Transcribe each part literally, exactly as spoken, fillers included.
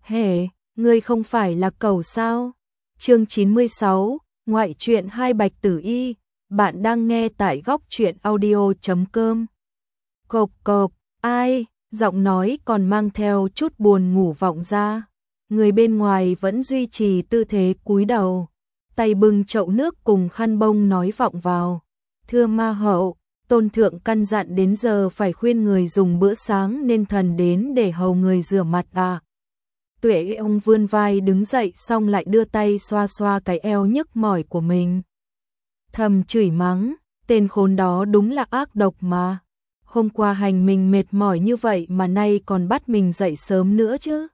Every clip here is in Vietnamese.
Hề, ngươi không phải là cẩu sao? Chương chín mươi sáu, ngoại truyện hai Bạch Tử Y, bạn đang nghe tại góc truyện audio chấm com. Cộp cộp, ai, giọng nói còn mang theo chút buồn ngủ vọng ra. Người bên ngoài vẫn duy trì tư thế cúi đầu, tay bưng chậu nước cùng khăn bông nói vọng vào. Thưa ma hậu, tôn thượng căn dặn đến giờ phải khuyên người dùng bữa sáng nên thần đến để hầu người rửa mặt à. Tuệ ông vươn vai đứng dậy xong lại đưa tay xoa xoa cái eo nhức mỏi của mình. Thầm chửi mắng, tên khốn đó đúng là ác độc mà. Hôm qua hành mình mệt mỏi như vậy mà nay còn bắt mình dậy sớm nữa chứ.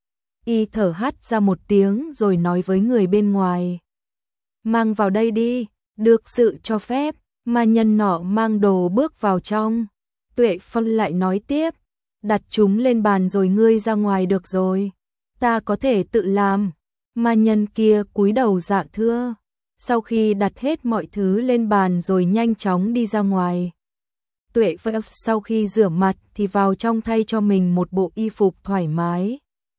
Y thở hắt ra một tiếng rồi nói với người bên ngoài. Mang vào đây đi, được sự cho phép, mà nhân nọ mang đồ bước vào trong. Tuệ Phong lại nói tiếp, đặt chúng lên bàn rồi ngươi ra ngoài được rồi. Ta có thể tự làm. Ma nhân kia cúi đầu dạ thưa. Sau khi đặt hết mọi thứ lên bàn rồi nhanh chóng đi ra ngoài. Tuệ Phong sau khi rửa mặt thì vào trong thay cho mình một bộ y phục thoải mái.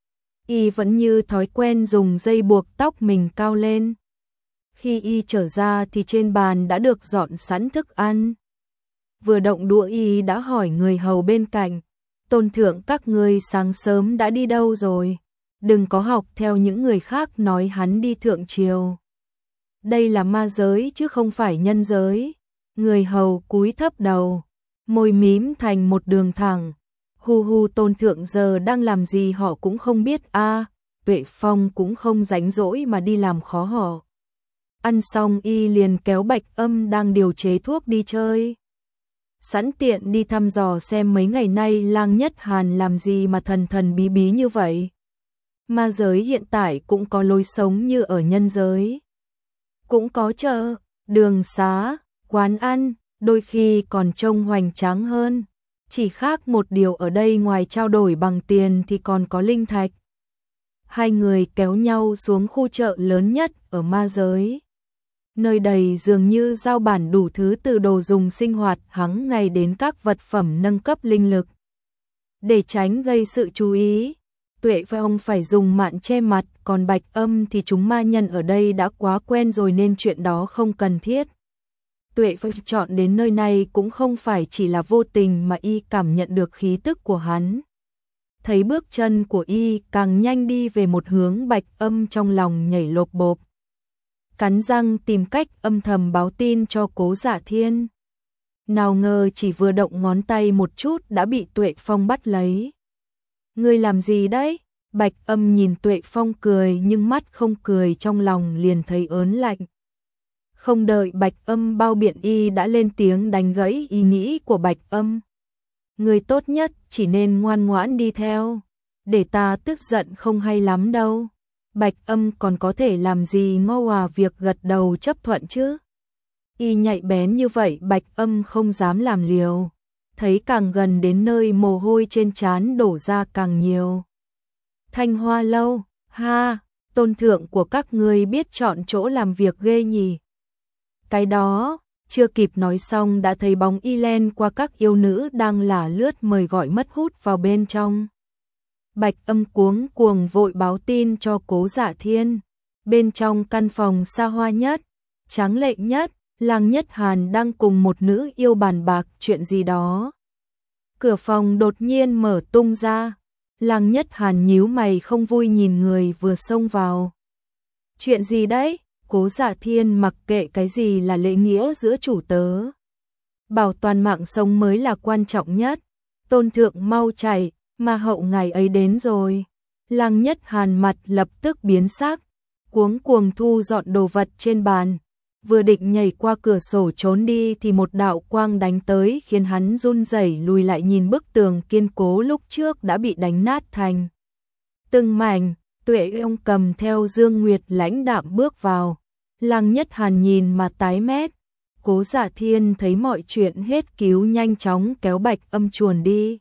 Y vẫn như thói quen dùng dây buộc tóc mình cao lên. Khi Y trở ra thì trên bàn đã được dọn sẵn thức ăn. Vừa động đũa Y đã hỏi người hầu bên cạnh, tôn thượng các ngươi sáng sớm đã đi đâu rồi? Đừng có học theo những người khác nói hắn đi thượng triều. Đây là ma giới chứ không phải nhân giới. Người hầu cúi thấp đầu, môi mím thành một đường thẳng. Hu hu, tôn thượng giờ đang làm gì họ cũng không biết a. À, Tuệ Phong cũng không rảnh rỗi mà đi làm khó họ. Ăn xong Y liền kéo Bạch Âm đang điều chế thuốc đi chơi. Sẵn tiện đi thăm dò xem mấy ngày nay Lang Nhất Hàn làm gì mà thần thần bí bí như vậy. Ma giới hiện tại cũng có lối sống như ở nhân giới. Cũng có chợ, đường xá, quán ăn, đôi khi còn trông hoành tráng hơn. Chỉ khác một điều ở đây ngoài trao đổi bằng tiền thì còn có linh thạch. Hai người kéo nhau xuống khu chợ lớn nhất ở ma giới. Nơi đầy dường như giao bản đủ thứ từ đồ dùng sinh hoạt hàng ngày đến các vật phẩm nâng cấp linh lực. Để tránh gây sự chú ý, Tuệ Phong phải dùng mạn che mặt, còn Bạch Âm thì chúng ma nhân ở đây đã quá quen rồi nên chuyện đó không cần thiết. Tuệ Phong chọn đến nơi này cũng không phải chỉ là vô tình mà Y cảm nhận được khí tức của hắn. Thấy bước chân của Y càng nhanh đi về một hướng, Bạch Âm trong lòng nhảy lộp bộp. Cắn răng tìm cách âm thầm báo tin cho Cố Dạ Thiên. Nào ngờ chỉ vừa động ngón tay một chút đã bị Tuệ Phong bắt lấy. Ngươi làm gì đấy? Bạch Âm nhìn Tuệ Phong cười nhưng mắt không cười, trong lòng liền thấy ớn lạnh. Không đợi Bạch Âm bao biện Y đã lên tiếng đánh gãy ý nghĩ của Bạch Âm. Ngươi tốt nhất chỉ nên ngoan ngoãn đi theo, để ta tức giận không hay lắm đâu. Bạch Âm còn có thể làm gì ngô hòa việc gật đầu chấp thuận chứ. Y nhạy bén như vậy Bạch Âm không dám làm liều. Thấy càng gần đến nơi mồ hôi trên trán đổ ra càng nhiều. Thanh Hoa lâu, ha, tôn thượng của các ngươi biết chọn chỗ làm việc ghê nhỉ. Cái đó, chưa kịp nói xong đã thấy bóng Y len qua các yêu nữ đang lả lướt mời gọi mất hút vào bên trong. Bạch Âm cuống cuồng vội báo tin cho Cố Dạ Thiên. Bên trong căn phòng xa hoa nhất, tráng lệ nhất, Lang Nhất Hàn đang cùng một nữ yêu bàn bạc chuyện gì đó. Cửa phòng đột nhiên mở tung ra. Lang Nhất Hàn nhíu mày không vui nhìn người vừa xông vào. Chuyện gì đấy? Cố Dạ Thiên mặc kệ cái gì là lễ nghĩa giữa chủ tớ. Bảo toàn mạng sống mới là quan trọng nhất. Tôn thượng mau chạy, mà hậu ngày ấy đến rồi. Lang Nhất Hàn mặt lập tức biến sắc, cuống cuồng thu dọn đồ vật trên bàn. Vừa định nhảy qua cửa sổ trốn đi thì một đạo quang đánh tới khiến hắn run rẩy lùi lại, nhìn bức tường kiên cố lúc trước đã bị đánh nát thành từng mảnh. Tuệ ông cầm theo Dương Nguyệt lãnh đạm bước vào. Lang Nhất Hàn nhìn mà tái mét. Cố Dạ Thiên thấy mọi chuyện hết cứu nhanh chóng kéo Bạch Âm chuồn đi.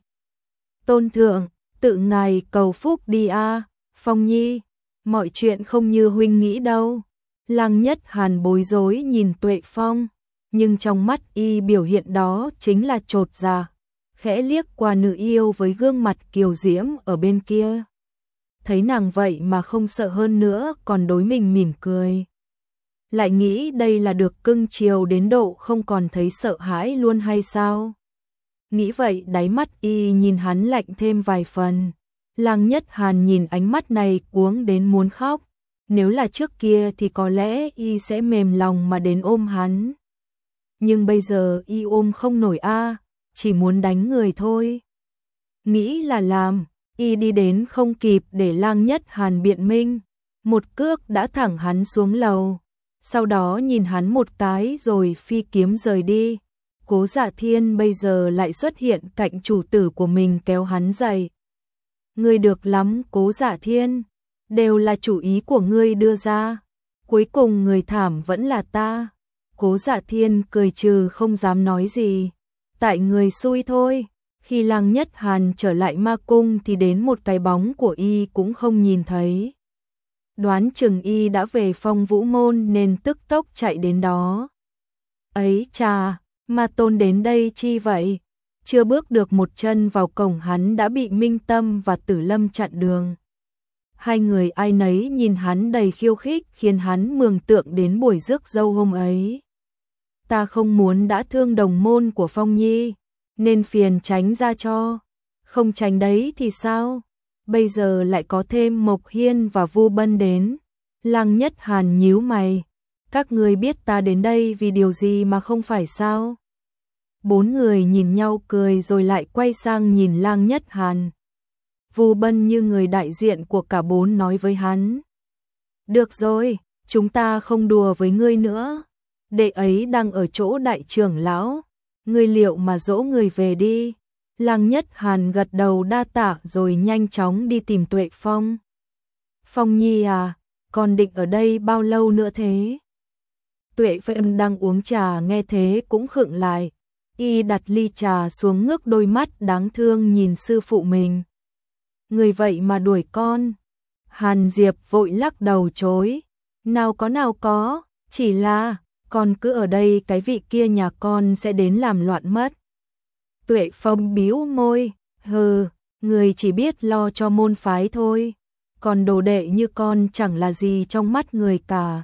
Tôn thượng, tự ngài cầu phúc đi a. À. Phong Nhi, mọi chuyện không như huynh nghĩ đâu. Lang Nhất Hàn bối rối nhìn Tuệ Phong, nhưng trong mắt Y biểu hiện đó chính là chột dạ. Khẽ liếc qua nữ yêu với gương mặt kiều diễm ở bên kia. thấy nàng vậy mà không sợ hơn nữa, còn đối mình mỉm cười. Lại nghĩ đây là được cưng chiều đến độ không còn thấy sợ hãi luôn hay sao? Nghĩ vậy đáy mắt y nhìn hắn lạnh thêm vài phần. Lăng Nhất Hàn nhìn ánh mắt này cuống đến muốn khóc. Nếu là trước kia thì có lẽ y sẽ mềm lòng mà đến ôm hắn. Nhưng bây giờ y ôm không nổi a, chỉ muốn đánh người thôi. Nghĩ là làm, y đi đến không kịp để Lăng Nhất Hàn biện minh. Một cước đã thẳng hắn xuống lầu. Sau đó nhìn hắn một cái rồi phi kiếm rời đi. Cố Dạ Thiên bây giờ lại xuất hiện cạnh chủ tử của mình kéo hắn dậy. Ngươi được lắm Cố Dạ Thiên, đều là chủ ý của ngươi đưa ra. Cuối cùng người thảm vẫn là ta. Cố Dạ Thiên cười trừ không dám nói gì. Tại người xui thôi. Khi Lăng Nhất Hàn trở lại ma cung thì đến một cái bóng của y cũng không nhìn thấy. Đoán chừng y đã về Phong Vũ Môn nên tức tốc chạy đến đó. Ấy chà, Ma Tôn đến đây chi vậy? Chưa bước được một chân vào cổng hắn đã bị Minh Tâm và Tử Lâm chặn đường. Hai người ai nấy nhìn hắn đầy khiêu khích khiến hắn mường tượng đến buổi rước dâu hôm ấy. Ta không muốn đã thương đồng môn của Phong Nhi, nên phiền tránh ra cho. Không tránh đấy thì sao? Bây giờ lại có thêm Mộc Hiên và Vu Bân đến. Lăng Nhất Hàn nhíu mày. Các người biết ta đến đây vì điều gì mà không phải sao? Bốn người nhìn nhau cười rồi lại quay sang nhìn Lăng Nhất Hàn. Vu Bân như người đại diện của cả bốn nói với hắn. Được rồi, chúng ta không đùa với ngươi nữa. Đệ ấy đang ở chỗ đại trưởng lão. Ngươi liệu mà dỗ người về đi. Lăng Nhất Hàn gật đầu đa tạ rồi nhanh chóng đi tìm Tuệ Phong. Phong Nhi à, con định ở đây bao lâu nữa thế? Tuệ Phong đang uống trà nghe thế cũng khựng lại. Y đặt ly trà xuống ngước đôi mắt đáng thương nhìn sư phụ mình. Người vậy mà đuổi con. Hàn Diệp vội lắc đầu chối. Nào có nào có, chỉ là con cứ ở đây cái vị kia nhà con sẽ đến làm loạn mất. Tuệ Phong bĩu môi, hừ, người chỉ biết lo cho môn phái thôi, còn đồ đệ như con chẳng là gì trong mắt người cả.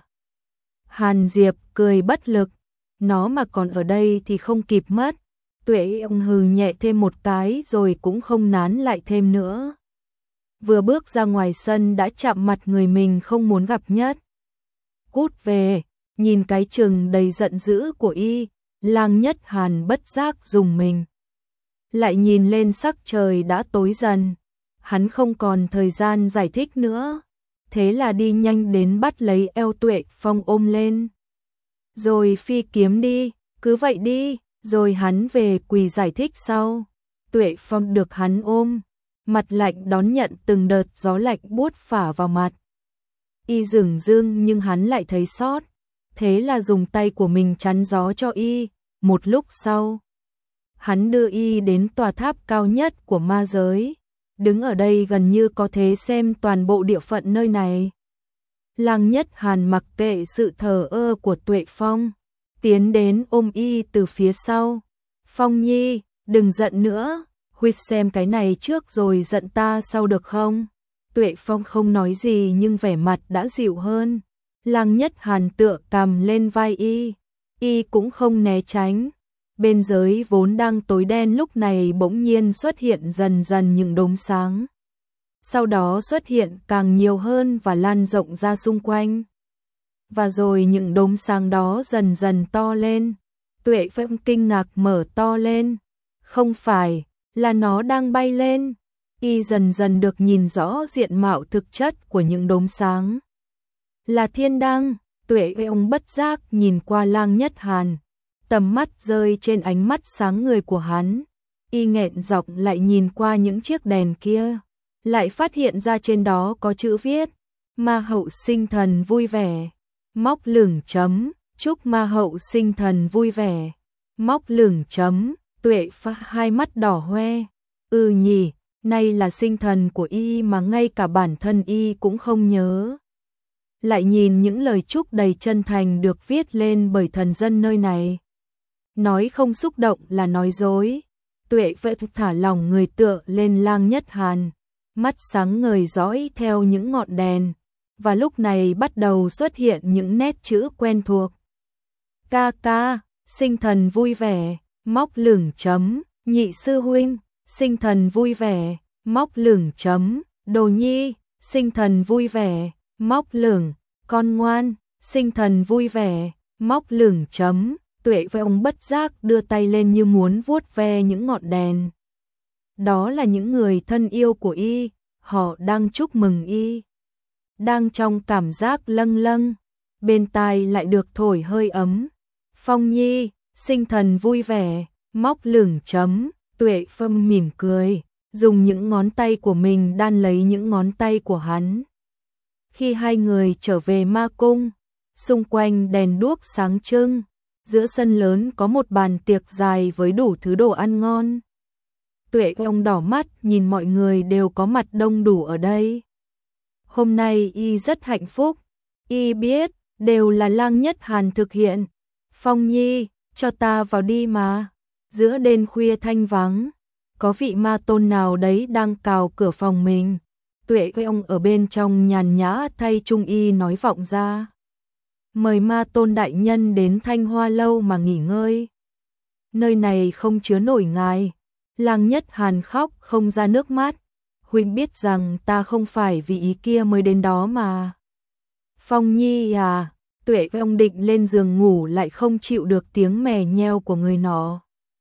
Hàn Diệp cười bất lực, nó mà còn ở đây thì không kịp mất. Tuệ ông hừ nhẹ thêm một cái rồi cũng không nán lại thêm nữa. Vừa bước ra ngoài sân đã chạm mặt người mình không muốn gặp nhất. Cút về, nhìn cái chừng đầy giận dữ của y, Lăng Nhất Hàn bất giác dùng mình. Lại nhìn lên sắc trời đã tối dần, hắn không còn thời gian giải thích nữa, thế là đi nhanh đến bắt lấy eo Tuệ Phong ôm lên. Rồi phi kiếm đi, cứ vậy đi, rồi hắn về quỳ giải thích sau. Tuệ Phong được hắn ôm, mặt lạnh đón nhận từng đợt gió lạnh buốt phả vào mặt. Y dửng dưng nhưng hắn lại thấy sót, thế là dùng tay của mình chắn gió cho y. Một lúc sau, hắn đưa y đến tòa tháp cao nhất của ma giới, đứng ở đây gần như có thể xem toàn bộ địa phận nơi này. Lăng Nhất Hàn mặc kệ sự thờ ơ của Tuệ Phong, tiến đến ôm y từ phía sau. Phong Nhi, đừng giận nữa, huyết xem cái này trước rồi giận ta sau được không? Tuệ Phong không nói gì nhưng vẻ mặt đã dịu hơn. Lăng Nhất Hàn tựa cằm lên vai y, y cũng không né tránh. Bên dưới vốn đang tối đen lúc này bỗng nhiên xuất hiện dần dần những đốm sáng. Sau đó xuất hiện càng nhiều hơn và lan rộng ra xung quanh. Và rồi những đốm sáng đó dần dần to lên. Tuệ Phong kinh ngạc mở to lên. Không phải, là nó đang bay lên. Y dần dần được nhìn rõ diện mạo thực chất của những đốm sáng. Là thiên đăng. Tuệ Phong bất giác nhìn qua Lăng Nhất Hàn. Tầm mắt rơi trên ánh mắt sáng người của hắn. Y nghẹn giọng lại nhìn qua những chiếc đèn kia. Lại phát hiện ra trên đó có chữ viết. Ma hậu sinh thần vui vẻ. Móc lửng chấm. Chúc ma hậu sinh thần vui vẻ. Móc lửng chấm. Tuệ pha hai mắt đỏ hoe. Ừ nhỉ, nay là sinh thần của y mà ngay cả bản thân y cũng không nhớ. Lại nhìn những lời chúc đầy chân thành được viết lên bởi thần dân nơi này. Nói không xúc động là nói dối. Tuệ Vệ thả lòng người tựa lên Lăng Nhất Hàn. mắt sáng ngời dõi theo những ngọn đèn, và lúc này bắt đầu xuất hiện những nét chữ quen thuộc. Ca ca, sinh thần vui vẻ, móc lửng chấm, nhị sư huynh, sinh thần vui vẻ, móc lửng chấm, đồ nhi, sinh thần vui vẻ, móc lửng, con ngoan, sinh thần vui vẻ, móc lửng chấm. Tuệ với ông bất giác đưa tay lên như muốn vuốt ve những ngọn đèn. Đó là những người thân yêu của y, họ đang chúc mừng y. Đang trong cảm giác lâng lâng, bên tai lại được thổi hơi ấm. Phong nhi, sinh thần vui vẻ, móc lửng chấm. Tuệ Phong mỉm cười, dùng những ngón tay của mình đan lấy những ngón tay của hắn. Khi hai người trở về ma cung, xung quanh đèn đuốc sáng trưng, giữa sân lớn có một bàn tiệc dài với đủ thứ đồ ăn ngon. Tuệ Phong đỏ mắt nhìn mọi người đều có mặt đông đủ ở đây. Hôm nay y rất hạnh phúc, y biết đều là Lang Nhất Hàn thực hiện. Phong nhi, cho ta vào đi mà. Giữa đêm khuya thanh vắng, có vị ma tôn nào đấy đang cào cửa phòng mình. Tuệ Phong ở bên trong nhàn nhã thay Trung Y nói vọng ra. Mời ma tôn đại nhân đến Thanh Hoa lâu mà nghỉ ngơi. Nơi này không chứa nổi ngài. Lang Nhất Hàn khóc không ra nước mắt. Huynh biết rằng ta không phải vì ý kia mới đến đó mà. Phong nhi à, Tuệ Phong định lên giường ngủ lại không chịu được tiếng mè nheo của người nó.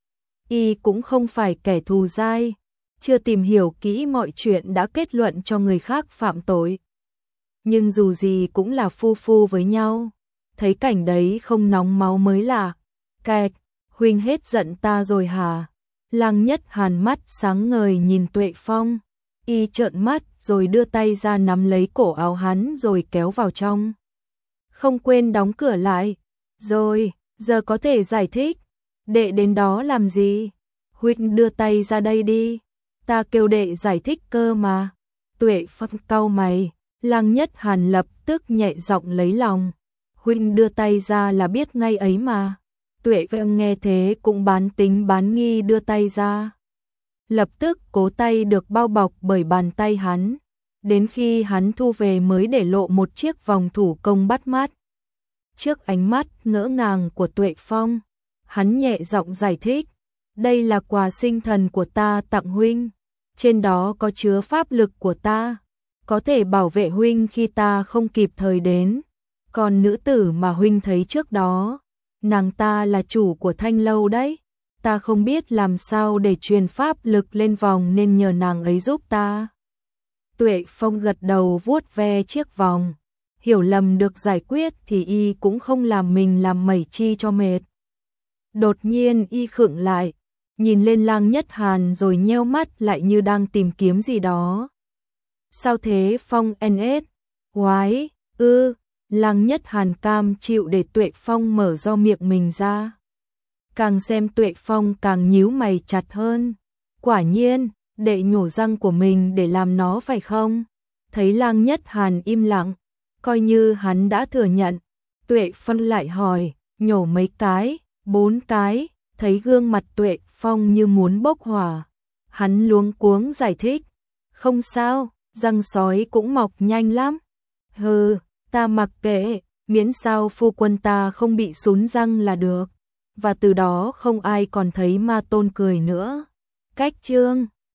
Y cũng không phải kẻ thù dai, chưa tìm hiểu kỹ mọi chuyện đã kết luận cho người khác phạm tội. Nhưng dù gì cũng là phu phu với nhau, thấy cảnh đấy không nóng máu mới lạ. Kẹt, huynh hết giận ta rồi hả? Lang Nhất Hàn mắt sáng ngời nhìn Tuệ Phong, y trợn mắt rồi đưa tay ra nắm lấy cổ áo hắn rồi kéo vào trong. Không quên đóng cửa lại. Rồi, giờ có thể giải thích. Đệ đến đó làm gì? Huynh đưa tay ra đây đi. Ta kêu đệ giải thích cơ mà. Tuệ Phong cau mày. Lang Nhất Hàn lập tức nhẹ giọng lấy lòng. Huynh đưa tay ra là biết ngay ấy mà. Tuệ Phong nghe thế cũng bán tính bán nghi đưa tay ra. Lập tức cố tay được bao bọc bởi bàn tay hắn. Đến khi hắn thu về mới để lộ một chiếc vòng thủ công bắt mắt. Trước ánh mắt ngỡ ngàng của Tuệ Phong, hắn nhẹ giọng giải thích. Đây là quà sinh thần của ta tặng huynh. Trên đó có chứa pháp lực của ta, có thể bảo vệ huynh khi ta không kịp thời đến. Còn nữ tử mà huynh thấy trước đó, nàng ta là chủ của Thanh lâu đấy. Ta không biết làm sao để truyền pháp lực lên vòng nên nhờ nàng ấy giúp ta. Tuệ Phong gật đầu vuốt ve chiếc vòng. Hiểu lầm được giải quyết thì y cũng không làm mình làm mẩy chi cho mệt. Đột nhiên y khựng lại, nhìn lên Lang Nhất Hàn rồi nheo mắt lại như đang tìm kiếm gì đó. Sao thế Phong en ét? Oái, ư, Lang Nhất Hàn cam chịu để Tuệ Phong mở do miệng mình ra. Càng xem Tuệ Phong càng nhíu mày chặt hơn. Quả nhiên, đệ nhổ răng của mình để làm nó phải không? Thấy Lang Nhất Hàn im lặng, coi như hắn đã thừa nhận. Tuệ Phong lại hỏi, nhổ mấy cái, bốn cái, thấy gương mặt Tuệ Phong như muốn bốc hỏa. Hắn luống cuống giải thích, không sao, răng sói cũng mọc nhanh lắm. Hừ, ta mặc kệ, miễn sao phu quân ta không bị sún răng là được. Và từ đó không ai còn thấy ma tôn cười nữa. Cách chương